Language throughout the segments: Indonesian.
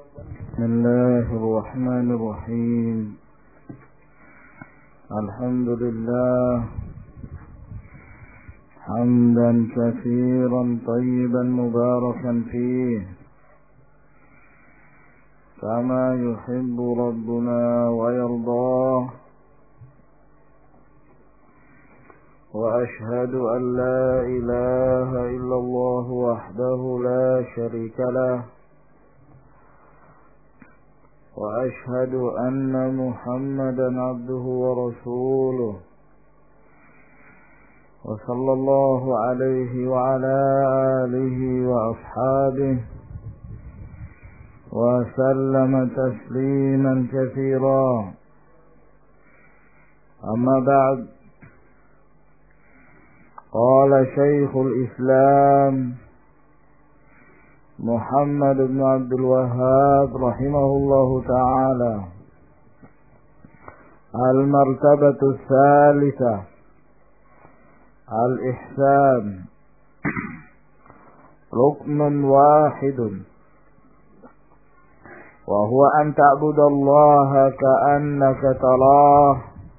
بسم الله الرحمن الرحيم. الحمد لله حمدا كثيرا طيبا مباركا فيه كما يحب ربنا ويرضاه، وأشهد أن لا إله إلا الله وحده لا شريك له، وأشهد أن محمدا عبده ورسوله، وصلى الله عليه وعلى آله وأصحابه وسلم تسليما كثيرا. أما بعد، قال شيخ الإسلام محمد بن عبد الوهاب رحمه الله تعالى: المرتبة الثالثة الإحسان، ركن واحد، وهو أن تعبد الله كأنك تراه،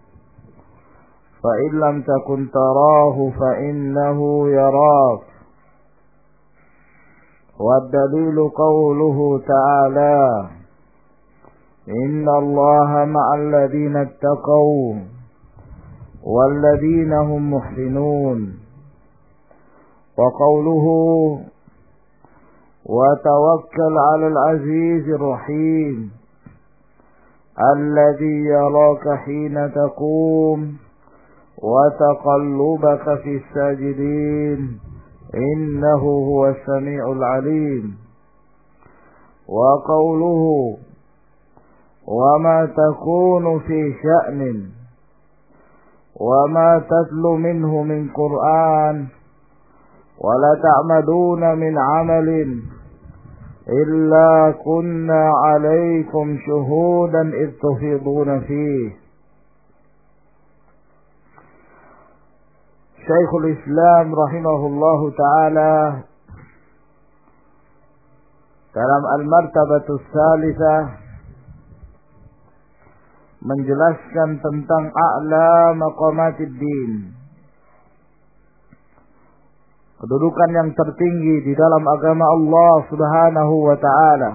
فإن لم تكن تراه فإنه يراك. والدليل قوله تعالى: إن الله مع الذين اتقوا والذين هم محسنون. وقوله: وتوكل على العزيز الرحيم الذي يراك حين تقوم وتقلبك في الساجدين إنه هو السميع العليم. وقوله: وما تكون في شأن وما تتلو منه من قرآن ولا تعملون من عمل إلا كنا عليكم شهودا إذ تفيضون فيه. Syekhul Islam rahimahullahu ta'ala dalam Al-Martabatus Salisah menjelaskan tentang a'la maqamatid din, kedudukan yang tertinggi di dalam agama Allah subhanahu wa ta'ala,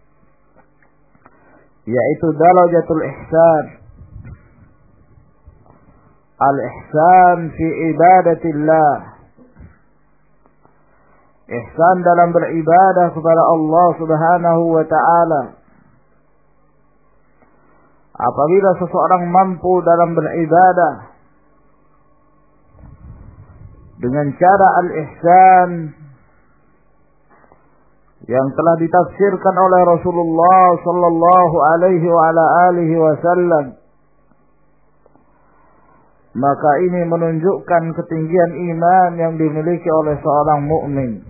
yaitu darajatul ihsan. Al-ihsan fi ibadatillah, ihsan dalam beribadah kepada Allah subhanahu wa ta'ala. Apabila seseorang mampu dalam beribadah dengan cara al-ihsan yang telah ditafsirkan oleh Rasulullah sallallahu alaihi wa ala alihi wasallam, maka ini menunjukkan ketinggian iman yang dimiliki oleh seorang mukmin.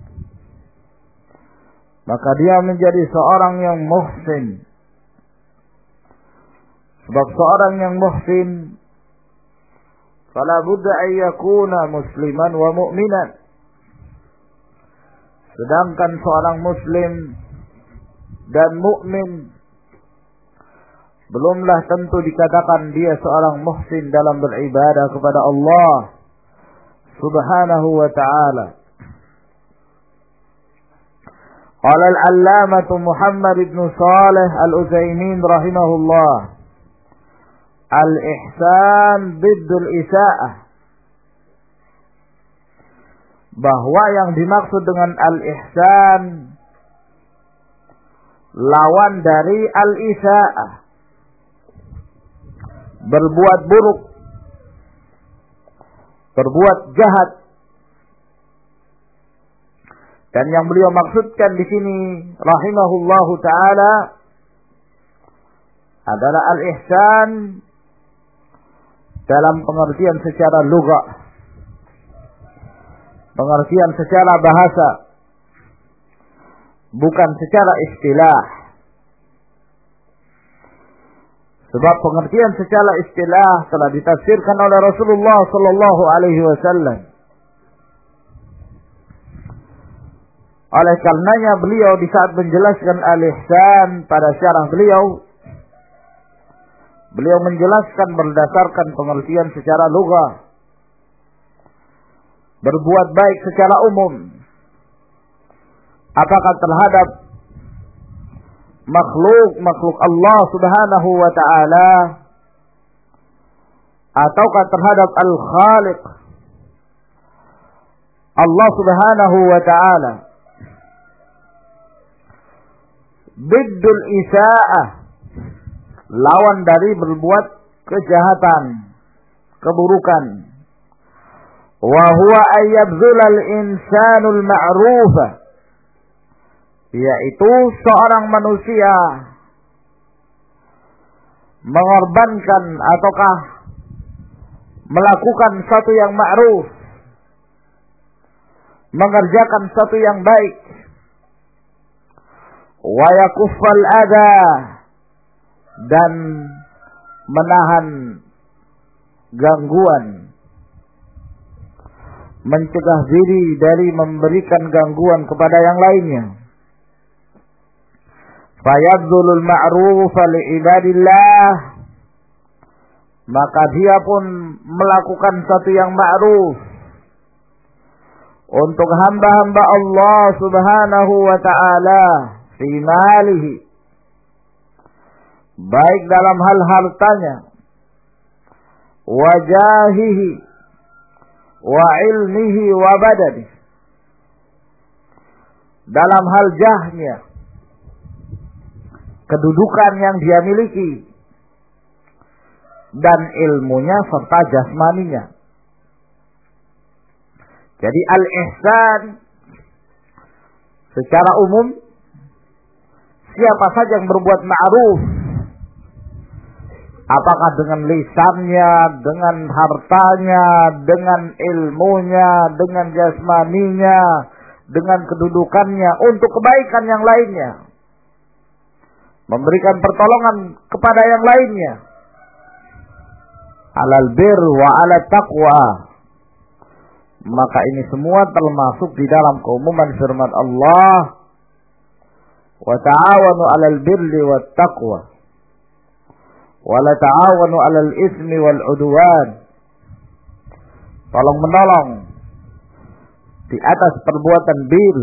Maka dia menjadi seorang yang muhsin. Sebab seorang yang muhsin fala budda an yakuna musliman wa mu'minan. Sedangkan seorang muslim dan mukmin belumlah tentu dikatakan dia seorang muhsin dalam beribadah kepada Allah subhanahu wa ta'ala. Qala al-allamatu Muhammad ibn Salih al-Utsaimin rahimahullah: al-ihsan biddul isa'ah, bahwa yang dimaksud dengan al-ihsan lawan dari al-isa'ah, berbuat buruk, berbuat jahat. Dan yang beliau maksudkan di sini rahimahullahu taala adalah al-ihsan dalam pengertian secara lugah, pengertian secara bahasa, bukan secara istilah. Sebab pengertian secara istilah telah ditafsirkan oleh Rasulullah sallallahu alaihi wasallam. Oleh karenanya beliau di saat menjelaskan al-ihsan pada syarah beliau menjelaskan berdasarkan pengertian secara lugah. Berbuat baik secara umum. Apakah terhadap makhluk Allah Subhanahu wa ta'ala, ataukah terhadap Al-Khaliq Allah Subhanahu wa ta'ala. Biddul isa'ah, lawan dari berbuat kejahatan, keburukan. Wa huwa ayyabzulal insanul ma'rufa, yaitu seorang manusia mengorbankan ataukah melakukan satu yang ma'ruf, mengerjakan satu yang baik. Wa yakuffal adha, dan menahan gangguan, mencegah diri dari memberikan gangguan kepada yang lainnya. Fayabdulul ma'rufa li'ibadillah, maka dia pun melakukan satu yang ma'ruf untuk hamba-hamba Allah Subhanahu wa ta'ala fi malihi, baik dalam hal hartanya, wajahihi, wa ilmihi, wa badani, dalam hal jahnya, kedudukan yang dia miliki, dan ilmunya serta jasmaninya. Jadi al-ihsan secara umum, siapa saja yang berbuat ma'ruf, apakah dengan lisannya, dengan hartanya, dengan ilmunya, dengan jasmaninya, dengan kedudukannya, untuk kebaikan yang lainnya, memberikan pertolongan kepada yang lainnya, alal bir wa ala taqwa, maka ini semua termasuk di dalam keumuman firman Allah, wa ta'awanu alal birri wat taqwa wa la ta'awanu alal ismi wal udwan. Tolong menolong di atas perbuatan bir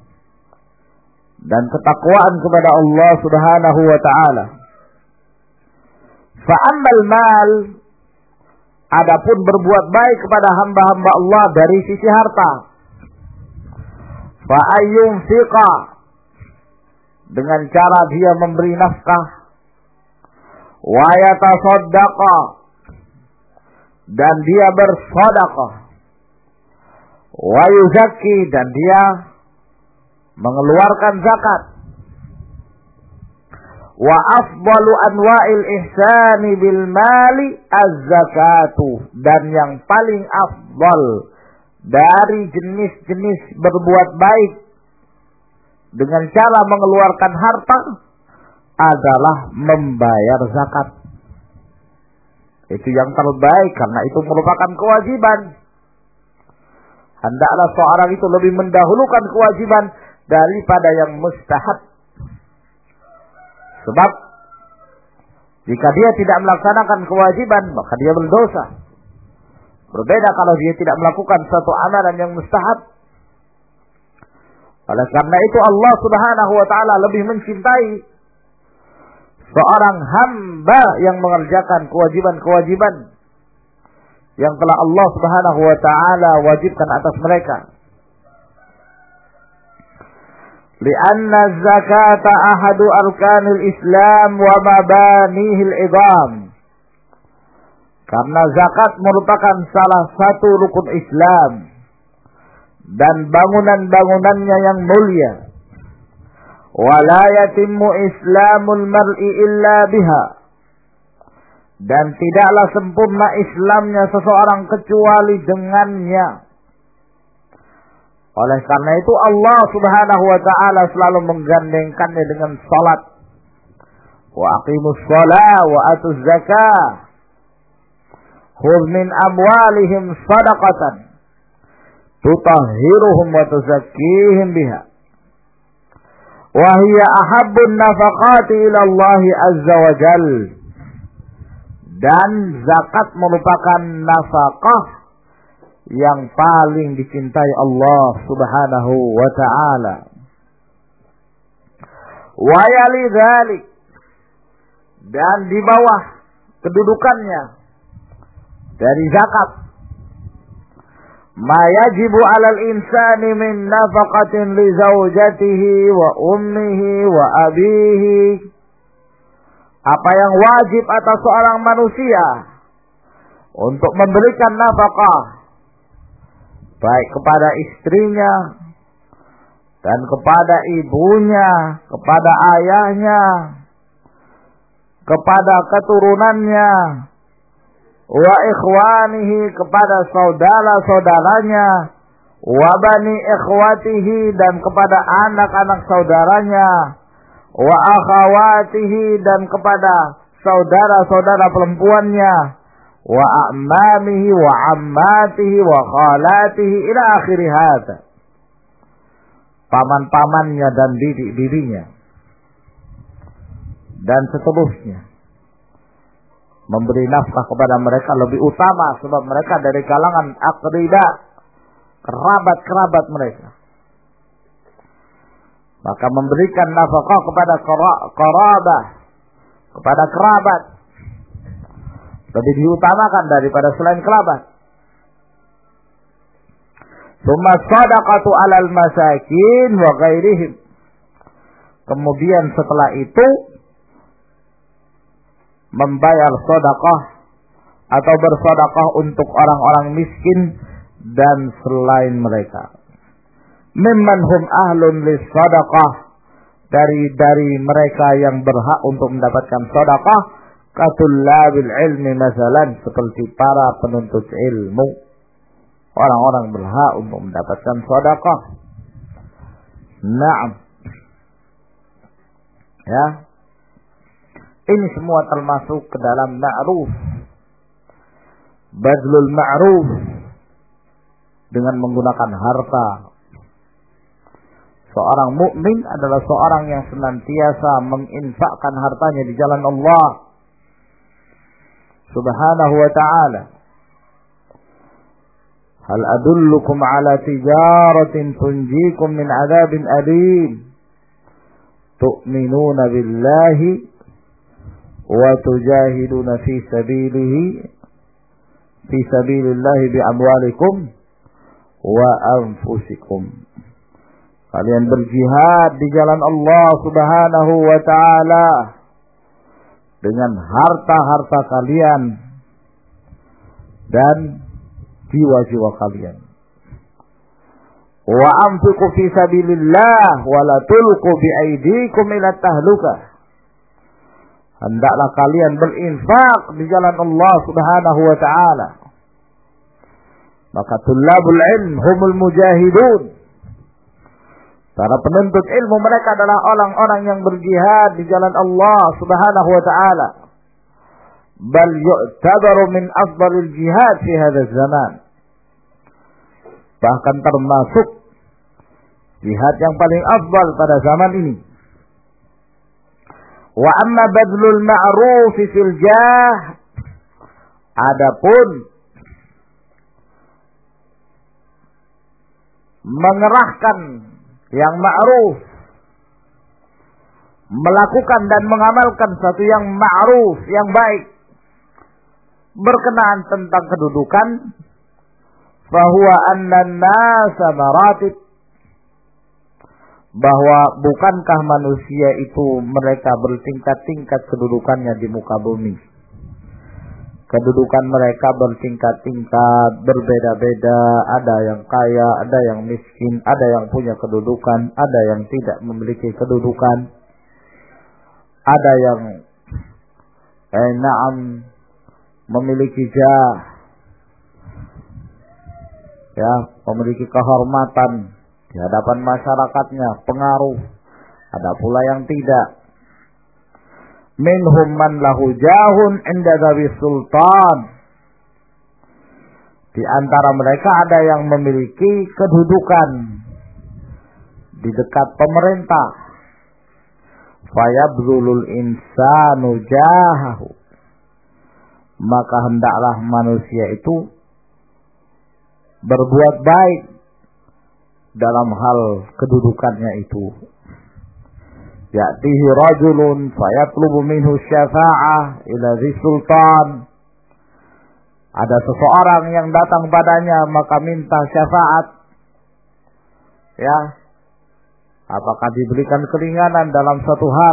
dan ketakwaan kepada Allah Subhanahu wa ta'ala. Fa ammal mal, adapun berbuat baik kepada hamba-hamba Allah dari sisi harta, fa ayyunfiqa, dengan cara dia memberi nafkah, wa yatasaddaqa, dan dia bersedekah, wa yuzakki, dan dia mengeluarkan zakat. Wa afdalu anwa'il ihsani bil mali az-zakatu, dan yang paling afdal dari jenis-jenis berbuat baik dengan cara mengeluarkan harta adalah membayar zakat. Itu yang terbaik, karena itu merupakan kewajiban. Hendaklah seorang itu lebih mendahulukan kewajiban daripada yang mustahab. Sebab jika dia tidak melaksanakan kewajiban, maka dia berdosa. Berbeda kalau dia tidak melakukan suatu amalan yang mustahab. Oleh karena itu Allah Subhanahu wa ta'ala lebih mencintai seorang hamba yang mengerjakan kewajiban-kewajiban yang telah Allah Subhanahu wa ta'ala wajibkan atas mereka. Lianna zakata ahadu arkanil Islam wa mabanihil idham. Karena zakat merupakan salah satu rukun Islam dan bangunan-bangunannya yang mulia. Wa la yatimmu islamul mar'i illa biha. Dan tidaklah sempurna Islamnya seseorang kecuali dengannya. Oleh karena itu Allah Subhanahu wa ta'ala selalu menggandengkannya dengan salat. Wa aqimus shalah wa atuz zakah. Khudh min amwalihim sadaqatan tutahhiruhum wa tuzakkihim biha. wa hiya ahabbun nafaqati ila Allah azza wa jal. Dan zakat merupakan nafkah yang paling dicintai Allah subhanahu wa ta'ala. Wa yali dzalik, dan di bawah kedudukannya dari zakat, ma yajibu 'alal insani min nafaqatin li zaujatihi wa ummihi wa abihi, apa yang wajib atas seorang manusia untuk memberikan nafkah baik kepada istrinya dan kepada ibunya, kepada ayahnya, kepada keturunannya, wa ikhwanihi, kepada saudara-saudaranya, wa bani ikhwatihi, dan kepada anak-anak saudaranya, wa akhawatihi, dan kepada saudara-saudara perempuannya, wa a'mamihi wa ammatihi wa khalatihi ila akhir hadza, paman-pamannya dan bibi-bibinya dan seterusnya. Memberi nafkah kepada mereka lebih utama sebab mereka dari kalangan aqribah, kerabat-kerabat mereka. Maka memberikan nafkah kepada qarabah, kepada kerabat, lebih diutamakan daripada selain kerabat. Tsumma shadaqatu 'alal masakin wa ghairihim. Kemudian setelah itu membayar sedekah atau bersedekah untuk orang-orang miskin dan selain mereka. Mimman hum ahlun lis-sadaqah, dari mereka yang berhak untuk mendapatkan sedekah, katullabil ilmi masalan, seperti para penuntut ilmu. Orang-orang berhak untuk mendapatkan sedekah. Naam. Ya. Ini semua termasuk ke dalam ma'ruf. Badlul ma'ruf, dengan menggunakan harta. Seorang mukmin adalah seorang yang senantiasa menginfakkan hartanya di jalan Allah subhanahu wa ta'ala. Hal adullukum ala tijaratin tunjikum min adabin alim, tu'minuna billahi wa tujahiduna fi sabilillahi bi amwalikum wa anfusikum. Kalian berjihad di jalan Allah subhanahu wa ta'ala dengan harta-harta kalian dan jiwa-jiwa kalian. Wa anfiqu fi sabilillah wa la tulqu bi aydikum ila tahlukah. Hendaklah kalian berinfak di jalan Allah subhanahu wa ta'ala. Maka tullabul ilm humul mujahidun. Para penuntut ilmu mereka adalah orang-orang yang berjihad di jalan Allah subhanahu wa ta'ala. Bal yu'tabaru min afdalil jihad fi hadzal zaman. Bahkan termasuk jihad yang paling afdal pada zaman ini. Wa amma badlul ma'ruf fil jah, adapun mengerahkan yang ma'ruf, melakukan dan mengamalkan satu yang ma'ruf, yang baik, berkenaan tentang kedudukan, fahuwa annan nasa maratib, bahwa bukankah manusia itu mereka bertingkat-tingkat kedudukannya di muka bumi. Kedudukan mereka bertingkat-tingkat, berbeda-beda. Ada yang kaya, ada yang miskin, ada yang punya kedudukan, ada yang tidak memiliki kedudukan. Ada yang memiliki jah, ya, memiliki kehormatan di hadapan masyarakatnya, pengaruh. Ada pula yang tidak. Minhum man lahu jahun inda dhawi sultan. Di antara mereka ada yang memiliki kedudukan di dekat pemerintah. fayabdhulul insanu jahahu, maka hendaklah manusia itu berbuat baik dalam hal kedudukannya itu. Ya'tihi rajulun fayatlubu minhu syafa'ah ila dhi sultan. Ada seseorang yang datang padanya maka minta syafaat. Ya. Apakah diberikan keringanan dalam suatu hal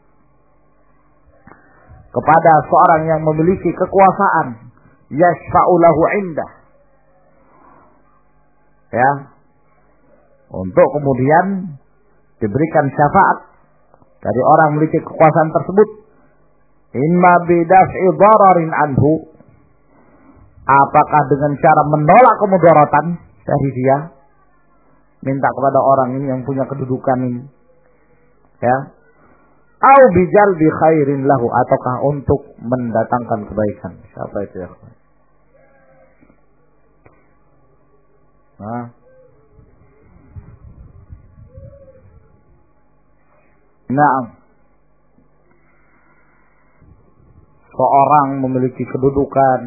kepada seorang yang memiliki kekuasaan, yashfa'u lahu indah. Ya. Untuk kemudian diberikan syafaat dari orang memiliki kekuasaan tersebut, imma bidaf'i dararin anhu, apakah dengan cara menolak kemudaratan dari dia, minta kepada orang ini yang punya kedudukan ini, ya, au bijalbi khairin lahu, ataukah untuk mendatangkan kebaikan. Siapa itu ya? Nah, seorang memiliki kedudukan,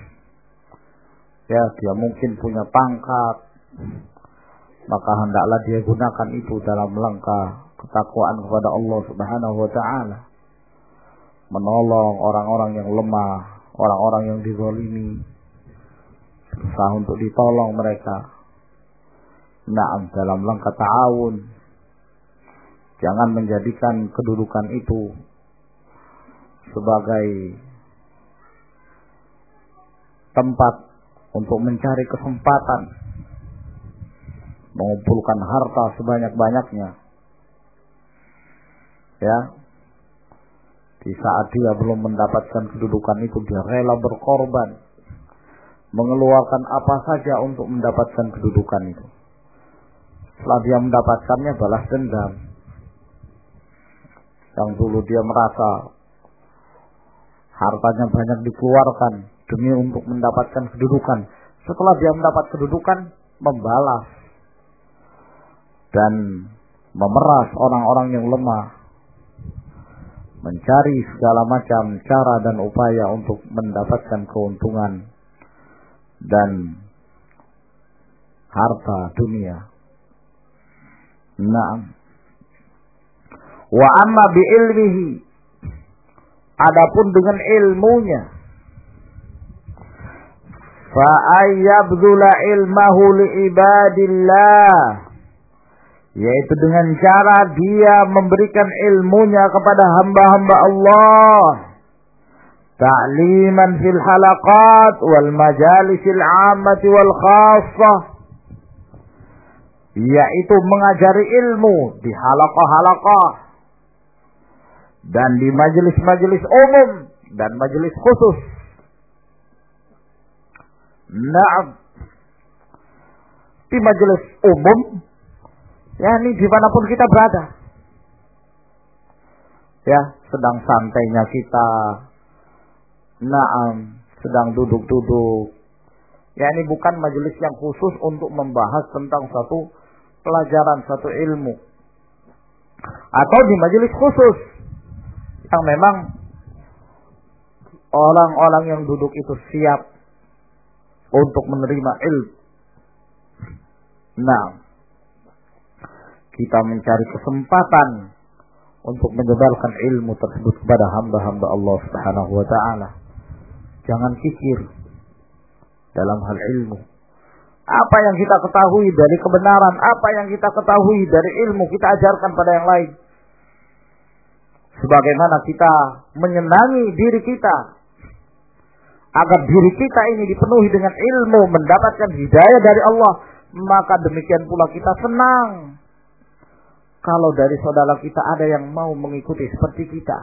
ya, dia mungkin punya pangkat, maka hendaklah dia gunakan itu dalam langkah ketakwaan kepada Allah Subhanahu wa taala, menolong orang-orang yang lemah, orang-orang yang dizalimi, berusaha untuk ditolong mereka. Naam, dalam langkah ta'awun. Jangan menjadikan kedudukan itu sebagai tempat untuk mencari kesempatan mengumpulkan harta sebanyak-banyaknya. Ya. Di saat dia belum mendapatkan kedudukan itu, dia rela berkorban, mengeluarkan apa saja untuk mendapatkan kedudukan itu. Setelah dia mendapatkannya, balas dendam. Yang dulu dia merasa hartanya banyak dikeluarkan demi untuk mendapatkan kedudukan, setelah dia mendapat kedudukan, membalas dan memeras orang-orang yang lemah, mencari segala macam cara dan upaya untuk mendapatkan keuntungan dan harta dunia. Naam. Wa amma bi ilmihi, adapun dengan ilmunya, fa ayyabdhula ilmahu li ibadillah, yaitu dengan cara dia memberikan ilmunya kepada hamba-hamba Allah, ta'liman fil halaqat wal majalisil 'ammati wal khassah, yaitu mengajari ilmu di halaqah-halaqah dan di majelis-majelis umum dan majelis khusus. Nah, di majelis umum, yakni dimanapun kita berada, ya, sedang santainya kita, naam, sedang duduk-duduk, yakni bukan majelis yang khusus untuk membahas tentang satu pelajaran, satu ilmu, atau di majelis khusus yang memang orang-orang yang duduk itu siap untuk menerima ilmu. Nah, kita mencari kesempatan untuk menyebarkan ilmu tersebut kepada hamba-hamba Allah Subhanahu wa taala. Jangan kikir dalam hal ilmu. Apa yang kita ketahui dari kebenaran, apa yang kita ketahui dari ilmu, kita ajarkan pada yang lain. Sebagaimana kita menyenangi diri kita agar diri kita ini dipenuhi dengan ilmu, mendapatkan hidayah dari Allah, maka demikian pula kita senang kalau dari saudara kita ada yang mau mengikuti seperti kita.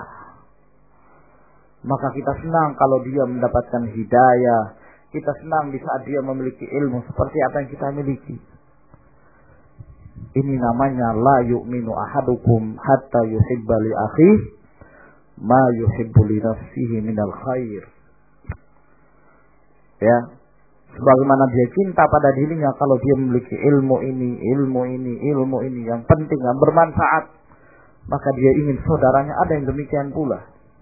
Maka kita senang kalau dia mendapatkan hidayah, kita senang di saat dia memiliki ilmu seperti apa yang kita miliki. Ini namanya la yu'minu ahadukum hatta yuhibba li akhihi ma yuhibbu li nafsihi minal khair. Ya, sebagaimana dia cinta pada dirinya kalau dia memiliki ilmu ini yang penting, yang bermanfaat, maka dia ingin saudaranya ada yang demikian pula.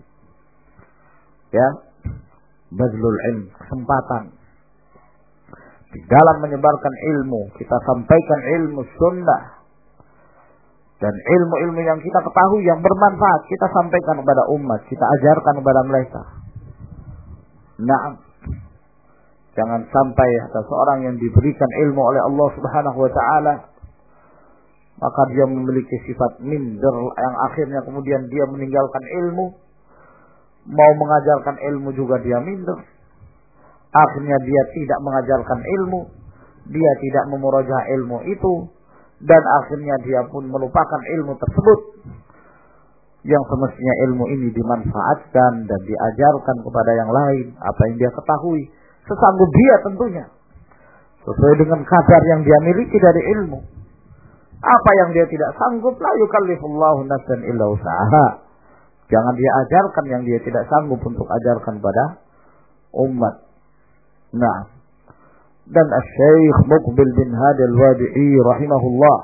Ya, badlul ilm, kesempatan di dalam menyebarkan ilmu, kita sampaikan ilmu sunnah dan ilmu-ilmu yang kita ketahui yang bermanfaat, kita sampaikan kepada umat, kita ajarkan kepada mereka. Nah, jangan sampai ada seorang yang diberikan ilmu oleh Allah Subhanahu wa taala maka dia memiliki sifat minder yang akhirnya kemudian dia meninggalkan ilmu, mau mengajarkan ilmu juga dia minder. Akhirnya dia tidak mengajarkan ilmu, dia tidak memurajaah ilmu itu, dan akhirnya dia pun melupakan ilmu tersebut. Yang semestinya ilmu ini dimanfaatkan dan diajarkan kepada yang lain, apa yang dia ketahui, sesanggup dia tentunya, sesuai dengan kadar yang dia miliki dari ilmu. Apa yang dia tidak sanggup, la yukallifullahu nafsan illa usaha. Jangan dia ajarkan yang dia tidak sanggup untuk ajarkan pada umat. Nah, dan Asy-Syaikh Muqbil bin Hadi Al-Wadi'i rahimahullah,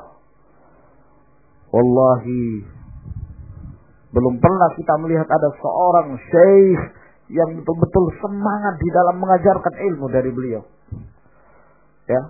wallahi belum pernah kita melihat ada seorang syekh yang betul-betul semangat di dalam mengajarkan ilmu dari beliau. Ya,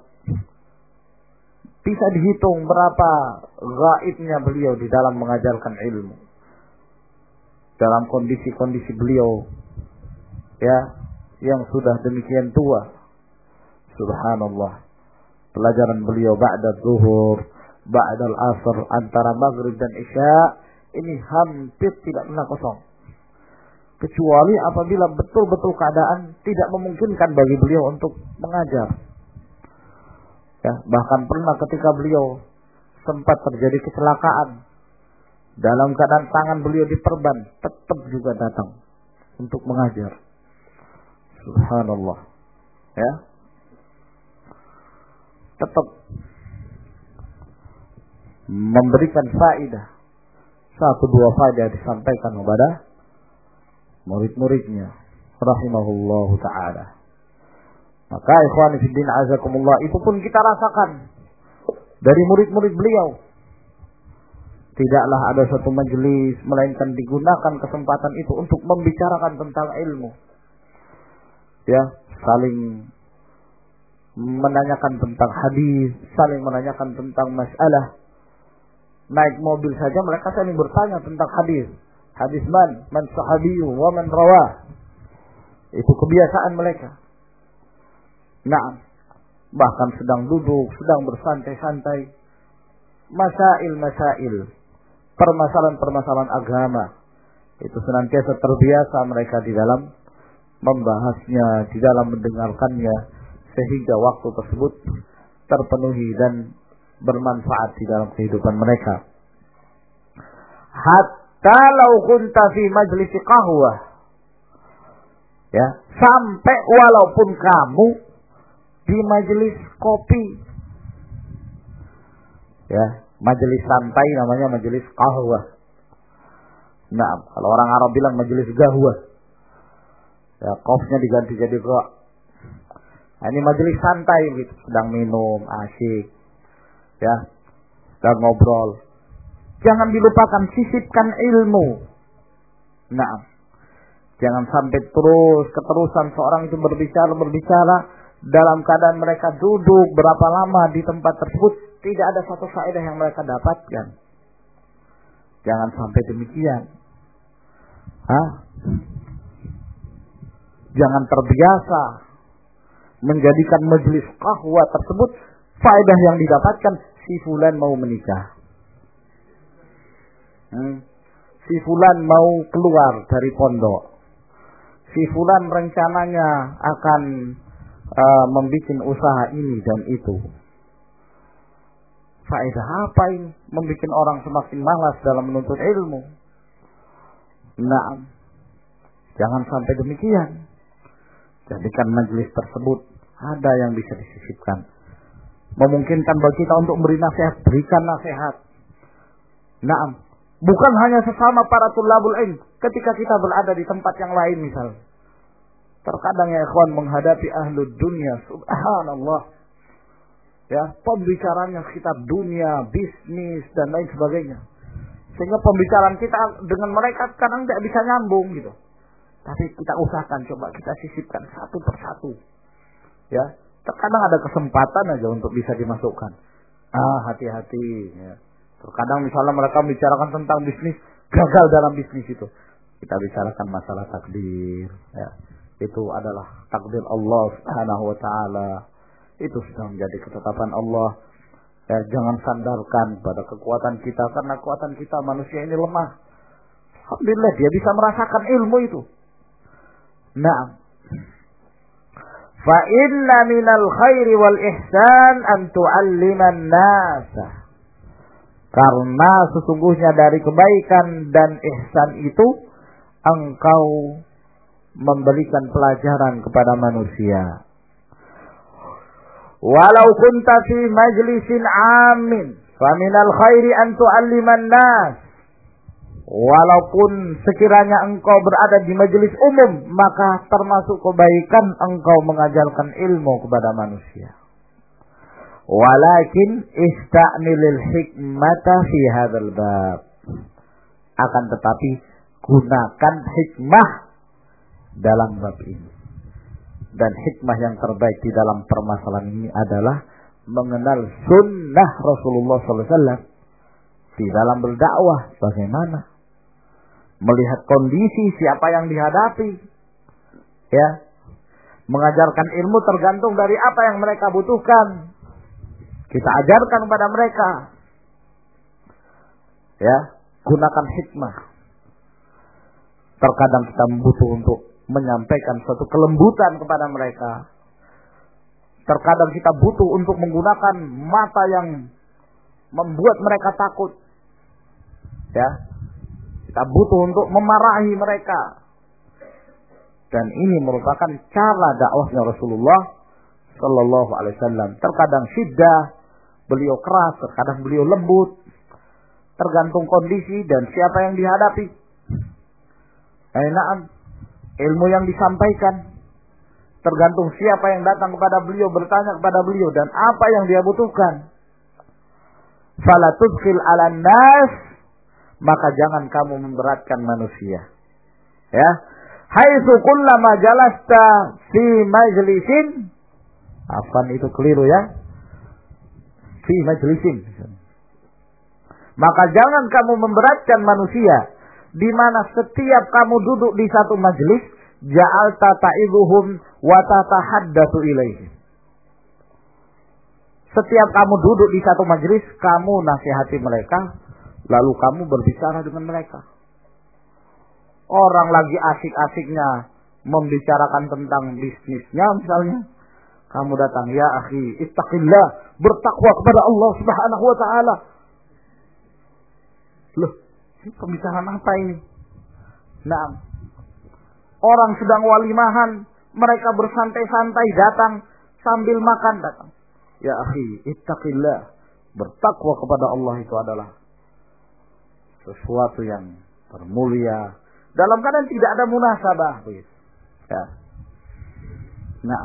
bisa dihitung berapa gaibnya beliau di dalam mengajarkan ilmu. Dalam kondisi-kondisi beliau, ya, yang sudah demikian tua. Subhanallah. Pelajaran beliau ba'da zuhur, ba'da al-asr, antara maghrib dan isya, ini hampir tidak pernah kosong. Kecuali apabila betul-betul keadaan tidak memungkinkan bagi beliau untuk mengajar. Ya, bahkan pernah ketika beliau sempat terjadi kecelakaan, dalam keadaan tangan beliau diperban, tetap juga datang untuk mengajar. Subhanallah. Ya. Tetap memberikan faedah. 1-2 faedah disampaikan kepada murid-muridnya. Rahimahullahu ta'ala. Maka ikhwan fiddin azakumullah, itu pun kita rasakan dari murid-murid beliau. Tidaklah ada satu majelis melainkan digunakan kesempatan itu untuk membicarakan tentang ilmu. Ya, saling menanyakan tentang hadis, saling menanyakan tentang masalah. Naik mobil saja mereka saling bertanya tentang hadis. Hadis man sahabiyu wa man rawah. Itu kebiasaan mereka. Nah, bahkan sedang duduk, sedang bersantai-santai, masail, permasalahan-permasalahan agama, itu senantiasa terbiasa mereka di dalam membahasnya, di dalam mendengarkannya, sehingga waktu tersebut terpenuhi dan bermanfaat di dalam kehidupan mereka. Hatta law kunta fi majlis qahwah, ya, sampai walaupun kamu di majelis kopi, ya, majelis santai namanya majelis qahwah. Nah, kalau orang Arab bilang majelis gahwah, ya, qafnya diganti jadi qa. Nah, ini majelis santai gitu, sedang minum, asyik, ya, sedang ngobrol. Jangan dilupakan, sisipkan ilmu. Nah, jangan sampai keterusan seorang itu berbicara dalam keadaan mereka duduk berapa lama di tempat tersebut, tidak ada satu faedah yang mereka dapatkan. Jangan sampai demikian. Jangan terbiasa menjadikan majelis qahwah tersebut faedah yang didapatkan si fulan mau menikah, si fulan mau keluar dari pondok, si fulan rencananya akan membuat usaha ini dan itu. Faedah apa ini? Membuat orang semakin malas dalam menuntut ilmu. Nah, jangan sampai demikian. Jadikan majelis tersebut ada yang bisa disisipkan. Memungkinkan bagi kita untuk beri nasihat, berikan nasihat. Nah, bukan hanya sesama para tulabul ilm, ketika kita berada di tempat yang lain misal. Terkadang ya ikhwan menghadapi ahlud dunia, subhanallah. Ya, pembicaranya sekitar dunia, bisnis dan lain sebagainya. Sehingga pembicaraan kita dengan mereka kadang tidak bisa nyambung gitu. Tapi kita usahakan, coba kita sisipkan satu persatu. Ya, terkadang ada kesempatan aja untuk bisa dimasukkan. Hati-hati. Ya. Terkadang misalnya mereka membicarakan tentang bisnis, gagal dalam bisnis itu. Kita bicarakan masalah takdir. Ya. Itu adalah takdir Allah Subhanahu wa taala. Itu sudah menjadi ketetapan Allah. Ya, jangan sandarkan pada kekuatan kita, karena kekuatan kita manusia ini lemah. Alhamdulillah dia bisa merasakan ilmu itu. Nah, fa inna minal khairi wal ihsan an tu'alliman nasa. Karena sesungguhnya dari kebaikan dan ihsan itu engkau memberikan pelajaran kepada manusia. Walau kunta fi majlisin amin, fa minal khairi an tu'alliman nas. Walaupun sekiranya engkau berada di majelis umum, maka termasuk kebaikan engkau mengajarkan ilmu kepada manusia. Walakin ista'milil hikmata fi hadzal bab. Akan tetapi gunakan hikmah dalam bab ini. Dan hikmah yang terbaik di dalam permasalahan ini adalah mengenal sunnah Rasulullah SAW di dalam berdakwah. Bagaimana melihat kondisi siapa yang dihadapi, ya, mengajarkan ilmu tergantung dari apa yang mereka butuhkan. Kita ajarkan kepada mereka, ya, gunakan hikmah. Terkadang kita butuh untuk menyampaikan suatu kelembutan kepada mereka. Terkadang kita butuh untuk menggunakan mata yang membuat mereka takut. Ya, kita butuh untuk memarahi mereka. Dan ini merupakan cara dakwahnya Rasulullah Sallallahu Alaihi Wasallam. Terkadang syiddah, beliau keras, terkadang beliau lembut. Tergantung kondisi dan siapa yang dihadapi. Ilmu yang disampaikan tergantung siapa yang datang kepada beliau, bertanya kepada beliau, dan apa yang dia butuhkan. Fala tudkhil 'alan nas, maka jangan kamu memberatkan manusia. Ya, haitsu kullama jalasta fi majlisin, afan itu keliru ya. Fi majlisin. Maka jangan kamu memberatkan manusia, di mana setiap kamu duduk di satu majelis, ja'alta ta'iduhum wa tatahaddatsu ilaihim. Setiap kamu duduk di satu majelis, kamu nasihati mereka, lalu kamu berbicara dengan mereka. Orang lagi asik-asiknya membicarakan tentang bisnisnya misalnya, kamu datang, ya akhi, ittaqillah, bertakwa kepada Allah Subhanahu wa taala. Loh, ini pembicaraan apa ini? Nah, orang sedang walimahan, mereka bersantai-santai datang sambil makan datang. Ya akhi, ittaqillah, bertakwa kepada Allah itu adalah sesuatu yang termulia dalam keadaan tidak ada munasabah. Ya. Nah,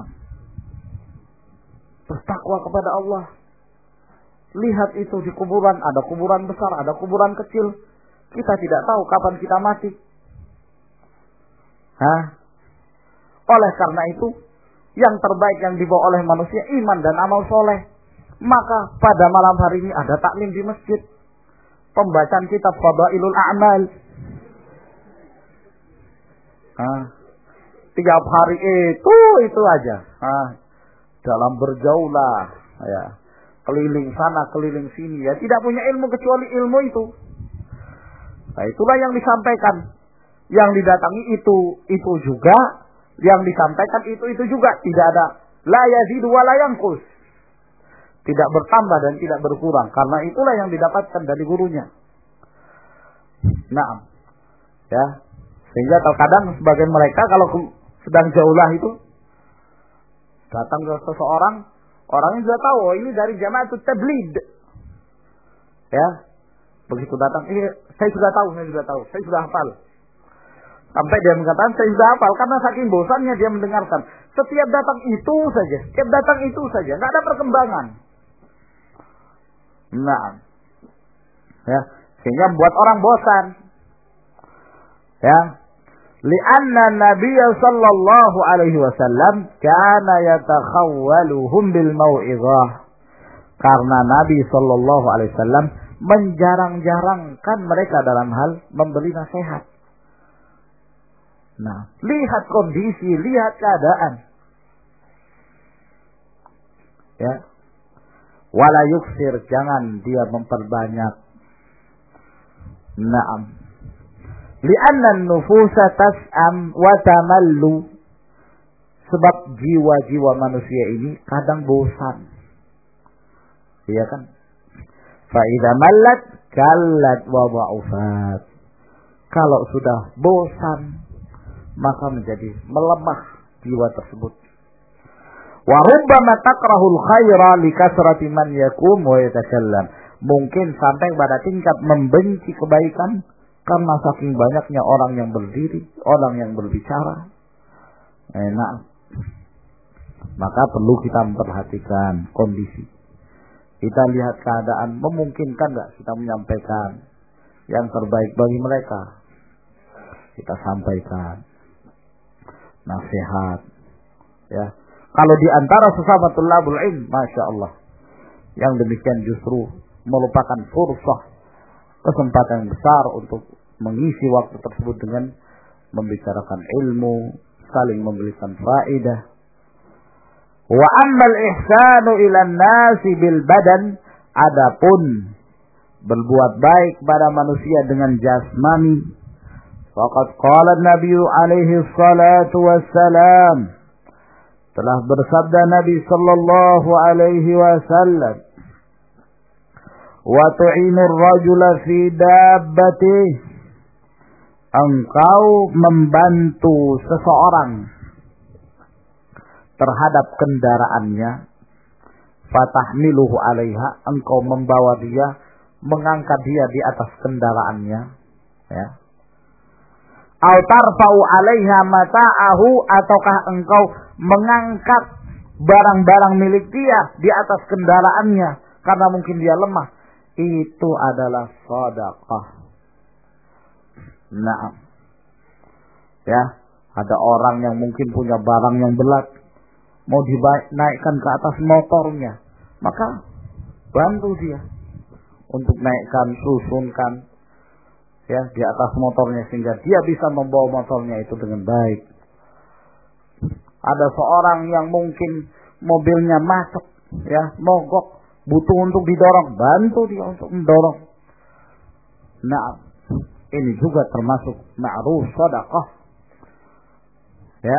bertakwa kepada Allah. Lihat itu di kuburan, ada kuburan besar, ada kuburan kecil. Kita tidak tahu kapan kita mati. Oleh karena itu, yang terbaik yang dibawa oleh manusia iman dan amal soleh. Maka pada malam hari ini ada taklim di masjid, pembacaan kitab Fadailul A'mal. Tiap hari itu aja. Dalam berjaulah, ya, keliling sana, keliling sini, ya, tidak punya ilmu kecuali ilmu itu. Nah, itulah yang disampaikan. Yang didatangi itu juga, yang disampaikan itu juga. Tidak ada la yazidu wa la yanqus. Tidak bertambah dan tidak berkurang, karena itulah yang didapatkan dari gurunya. Nah, ya, sehingga terkadang sebagian mereka kalau sedang jaulah itu datang ke seseorang, orangnya sudah tahu, oh, ini dari Jama'atut Tabligh. Ya, begitu datang, ini saya sudah tahu, saya sudah hafal. Sampai dia mengatakan saya sudah hafal, karena saking bosannya dia mendengarkan. Setiap datang itu saja, nggak ada perkembangan. Nah, ya, sehingga membuat orang bosan. Ya. Li'anna Nabiy sallallahu alaihi wasallam kana yatakhawwaluhum bil mau'izah. Karena Nabi sallallahu alaihi wasallam menjarang-jarangkan mereka dalam hal memberi nasihat. Nah, lihat kondisi, lihat keadaan. Ya. Wala yuksir, jangan dia memperbanyak. Naam. Li'anna an-nufusa tas'am wa tamallu. Sebab jiwa-jiwa manusia ini kadang bosan. Iya kan? Fa idza mallat kallat wa dha'ufat. Kalau sudah bosan, maka menjadi melemah jiwa tersebut. Wa rubbama takrahul khaira li kasrati man yakum wa yatakallam. Mungkin sampai pada tingkat membenci kebaikan karena saking banyaknya orang yang berdiri, orang yang berbicara. Nah, maka perlu kita memperhatikan kondisi. Kita lihat keadaan, memungkinkan enggak kita menyampaikan yang terbaik bagi mereka. Kita sampaikan nasihat. Ya. Kalau di antara sesama thalabul ilm, Masya Allah, yang demikian justru merupakan fursah, kesempatan yang besar untuk mengisi waktu tersebut dengan membicarakan ilmu, saling memberikan faedah. Wa ammal ihsanu ilan nasi bil badan, adapun berbuat baik pada manusia dengan jasmani, faqad qala an-nabiy alaihi salatu wassalam, telah bersabda Nabi sallallahu alaihi wasallam, wa tu'inur rajula fi dabbatih, engkau membantu seseorang terhadap kendaraannya, fatahmiluhu alaiha, engkau membawa dia, mengangkat dia di atas kendaraannya, ya. Au tarfa'u alaiha mata'ahu, ataukah engkau mengangkat barang-barang milik dia di atas kendaraannya karena mungkin dia lemah, itu adalah sedekah. Nah, ya, ada orang yang mungkin punya barang yang berat, mau dinaikkan ke atas motornya, maka bantu dia untuk naikkan, susunkan, ya, di atas motornya sehingga dia bisa membawa motornya itu dengan baik. Ada seorang yang mungkin mobilnya macet, ya, mogok, butuh untuk didorong, bantu dia untuk mendorong. Nah, ini juga termasuk ma'ruf sedekah. Ya.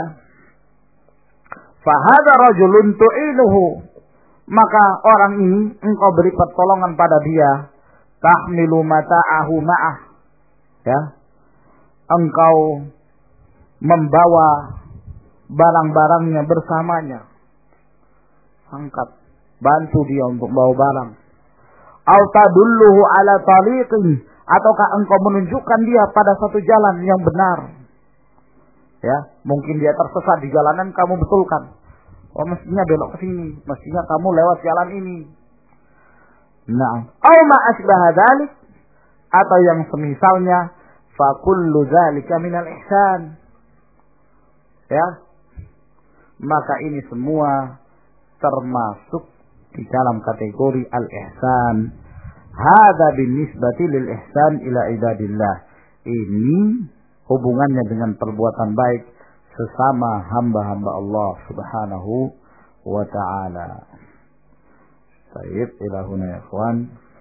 Fa hadza rajulun tu'inuhu, maka orang ini engkau beri pertolongan pada dia, tahmilu mata'ahu ma'ah, ya. Engkau membawa barang-barangnya bersamanya. Angkat, bantu dia untuk bawa barang. Au tadulluhu ala tariqin, ataukah engkau menunjukkan dia pada satu jalan yang benar. Ya, mungkin dia tersesat di jalanan, kamu betulkan. Oh, mestinya belok ke sini, mestinya kamu lewat jalan ini. Nah, au ma asbaha dzalik, atau yang semisalnya, fa kullu dzalika minal ihsan. Ya. Maka ini semua termasuk di dalam kategori al-ihsan. Hadza binisbati lil ihsan ila ibadillah. Ini hubungannya dengan perbuatan baik sesama hamba-hamba Allah Subhanahu wa ta'ala. Baik, ila huna ya ikhwan.